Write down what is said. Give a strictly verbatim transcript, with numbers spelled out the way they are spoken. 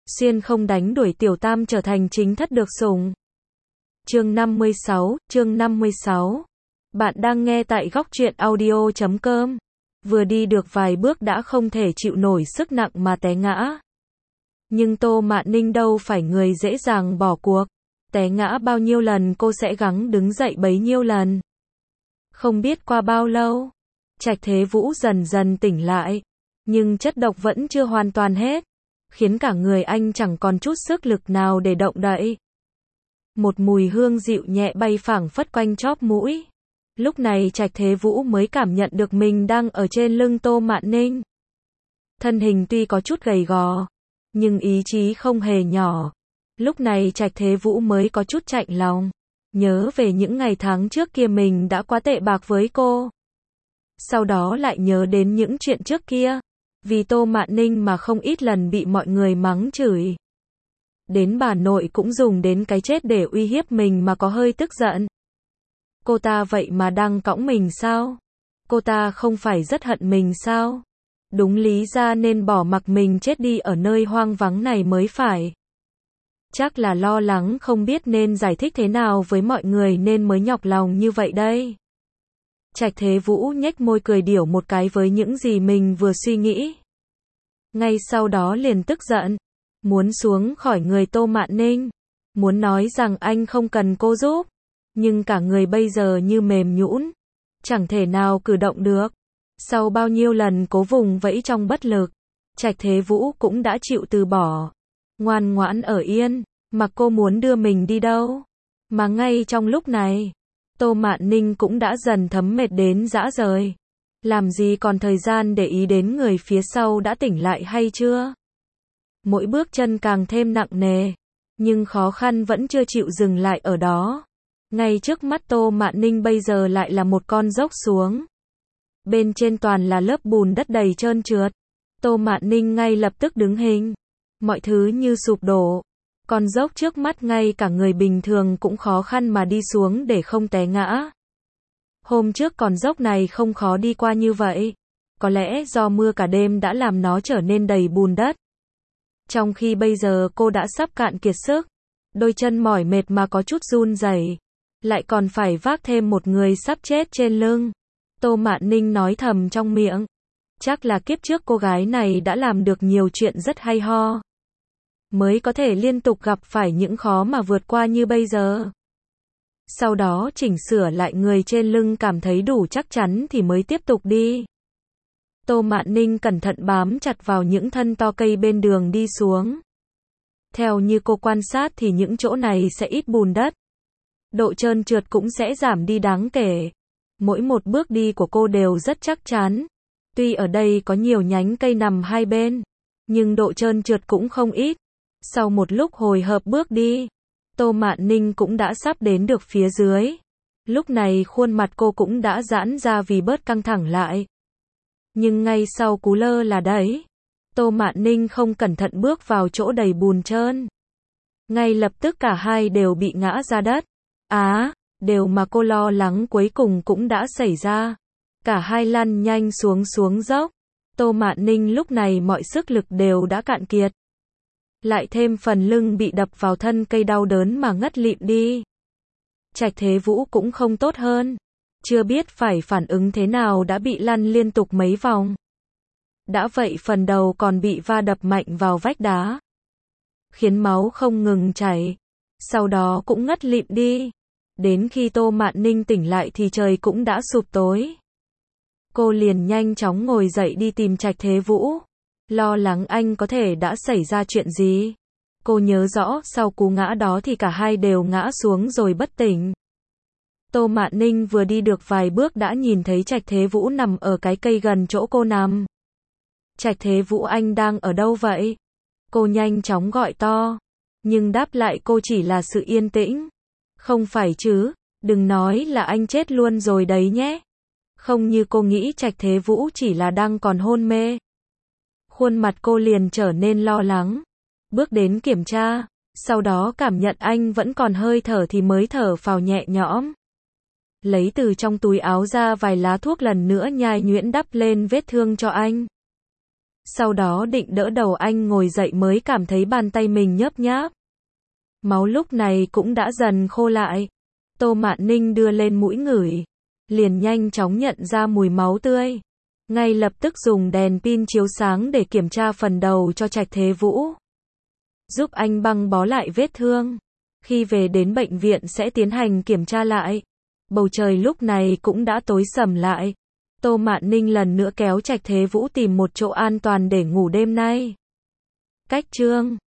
Xuyên không đánh đuổi tiểu tam trở thành chính thất được sủng. Chương năm mươi sáu, chương năm mươi sáu. Bạn đang nghe tại góc truyện audio chấm com. Vừa đi được vài bước đã không thể chịu nổi sức nặng mà té ngã. Nhưng Tô Mạn Ninh đâu phải người dễ dàng bỏ cuộc. Té ngã bao nhiêu lần cô sẽ gắng đứng dậy bấy nhiêu lần. Không biết qua bao lâu, Trạch Thế Vũ dần dần tỉnh lại. Nhưng chất độc vẫn chưa hoàn toàn hết, khiến cả người anh chẳng còn chút sức lực nào để động đậy. Một mùi hương dịu nhẹ bay phảng phất quanh chóp mũi. Lúc này Trạch Thế Vũ mới cảm nhận được mình đang ở trên lưng Tô Mạn Ninh. Thân hình tuy có chút gầy gò, nhưng ý chí không hề nhỏ. Lúc này Trạch Thế Vũ mới có chút chạnh lòng, nhớ về những ngày tháng trước kia mình đã quá tệ bạc với cô. Sau đó lại nhớ đến những chuyện trước kia, vì Tô Mạn Ninh mà không ít lần bị mọi người mắng chửi. Đến bà nội cũng dùng đến cái chết để uy hiếp mình mà có hơi tức giận. Cô ta vậy mà đang cõng mình sao? Cô ta không phải rất hận mình sao? Đúng lý ra nên bỏ mặc mình chết đi ở nơi hoang vắng này mới phải. Chắc là lo lắng không biết nên giải thích thế nào với mọi người nên mới nhọc lòng như vậy đây. Trạch Thế Vũ nhếch môi cười điểu một cái với những gì mình vừa suy nghĩ. Ngay sau đó liền tức giận, muốn xuống khỏi người Tô Mạn Ninh, muốn nói rằng anh không cần cô giúp, nhưng cả người bây giờ như mềm nhũn, chẳng thể nào cử động được. Sau bao nhiêu lần cố vùng vẫy trong bất lực, Trạch Thế Vũ cũng đã chịu từ bỏ, ngoan ngoãn ở yên, mặc cô muốn đưa mình đi đâu. Mà ngay trong lúc này, Tô Mạn Ninh cũng đã dần thấm mệt đến rã rời. Làm gì còn thời gian để ý đến người phía sau đã tỉnh lại hay chưa? Mỗi bước chân càng thêm nặng nề, nhưng khó khăn vẫn chưa chịu dừng lại ở đó. Ngay trước mắt Tô Mạn Ninh bây giờ lại là một con dốc xuống. Bên trên toàn là lớp bùn đất đầy trơn trượt. Tô Mạn Ninh ngay lập tức đứng hình. Mọi thứ như sụp đổ. Con dốc trước mắt ngay cả người bình thường cũng khó khăn mà đi xuống để không té ngã. Hôm trước con dốc này không khó đi qua như vậy. Có lẽ do mưa cả đêm đã làm nó trở nên đầy bùn đất. Trong khi bây giờ cô đã sắp cạn kiệt sức, đôi chân mỏi mệt mà có chút run rẩy, lại còn phải vác thêm một người sắp chết trên lưng. Tô Mạn Ninh nói thầm trong miệng. Chắc là kiếp trước cô gái này đã làm được nhiều chuyện rất hay ho, mới có thể liên tục gặp phải những khó mà vượt qua như bây giờ. Sau đó chỉnh sửa lại người trên lưng cảm thấy đủ chắc chắn thì mới tiếp tục đi. Tô Mạn Ninh cẩn thận bám chặt vào những thân to cây bên đường đi xuống. Theo như cô quan sát thì những chỗ này sẽ ít bùn đất. Độ trơn trượt cũng sẽ giảm đi đáng kể. Mỗi một bước đi của cô đều rất chắc chắn. Tuy ở đây có nhiều nhánh cây nằm hai bên, nhưng độ trơn trượt cũng không ít. Sau một lúc hồi hộp bước đi, Tô Mạn Ninh cũng đã sắp đến được phía dưới. Lúc này khuôn mặt cô cũng đã giãn ra vì bớt căng thẳng lại. Nhưng ngay sau cú lơ là đấy, Tô Mạn Ninh không cẩn thận bước vào chỗ đầy bùn trơn. Ngay lập tức cả hai đều bị ngã ra đất. Á, à, điều mà cô lo lắng cuối cùng cũng đã xảy ra. Cả hai lăn nhanh xuống xuống dốc. Tô Mạn Ninh lúc này mọi sức lực đều đã cạn kiệt. Lại thêm phần lưng bị đập vào thân cây đau đớn mà ngất lịm đi. Trạch Thế Vũ cũng không tốt hơn. Chưa biết phải phản ứng thế nào đã bị lăn liên tục mấy vòng. Đã vậy phần đầu còn bị va đập mạnh vào vách đá, khiến máu không ngừng chảy. Sau đó cũng ngất lịm đi. Đến khi Tô Mạn Ninh tỉnh lại thì trời cũng đã sụp tối. Cô liền nhanh chóng ngồi dậy đi tìm Trạch Thế Vũ, lo lắng anh có thể đã xảy ra chuyện gì. Cô nhớ rõ sau cú ngã đó thì cả hai đều ngã xuống rồi bất tỉnh. Tô Mạn Ninh vừa đi được vài bước đã nhìn thấy Trạch Thế Vũ nằm ở cái cây gần chỗ cô nằm. Trạch Thế Vũ, anh đang ở đâu vậy? Cô nhanh chóng gọi to, nhưng đáp lại cô chỉ là sự yên tĩnh. Không phải chứ, đừng nói là anh chết luôn rồi đấy nhé. Không như cô nghĩ, Trạch Thế Vũ chỉ là đang còn hôn mê. Khuôn mặt cô liền trở nên lo lắng. Bước đến kiểm tra, sau đó cảm nhận anh vẫn còn hơi thở thì mới thở phào nhẹ nhõm. Lấy từ trong túi áo ra vài lá thuốc lần nữa nhai nhuyễn đắp lên vết thương cho anh. Sau đó định đỡ đầu anh ngồi dậy mới cảm thấy bàn tay mình nhớp nháp. Máu lúc này cũng đã dần khô lại. Tô Mạn Ninh đưa lên mũi ngửi, liền nhanh chóng nhận ra mùi máu tươi. Ngay lập tức dùng đèn pin chiếu sáng để kiểm tra phần đầu cho Trạch Thế Vũ. Giúp anh băng bó lại vết thương. Khi về đến bệnh viện sẽ tiến hành kiểm tra lại. Bầu trời lúc này cũng đã tối sầm lại. Tô Mạn Ninh lần nữa kéo Trạch Thế Vũ tìm một chỗ an toàn để ngủ đêm nay. Cách chương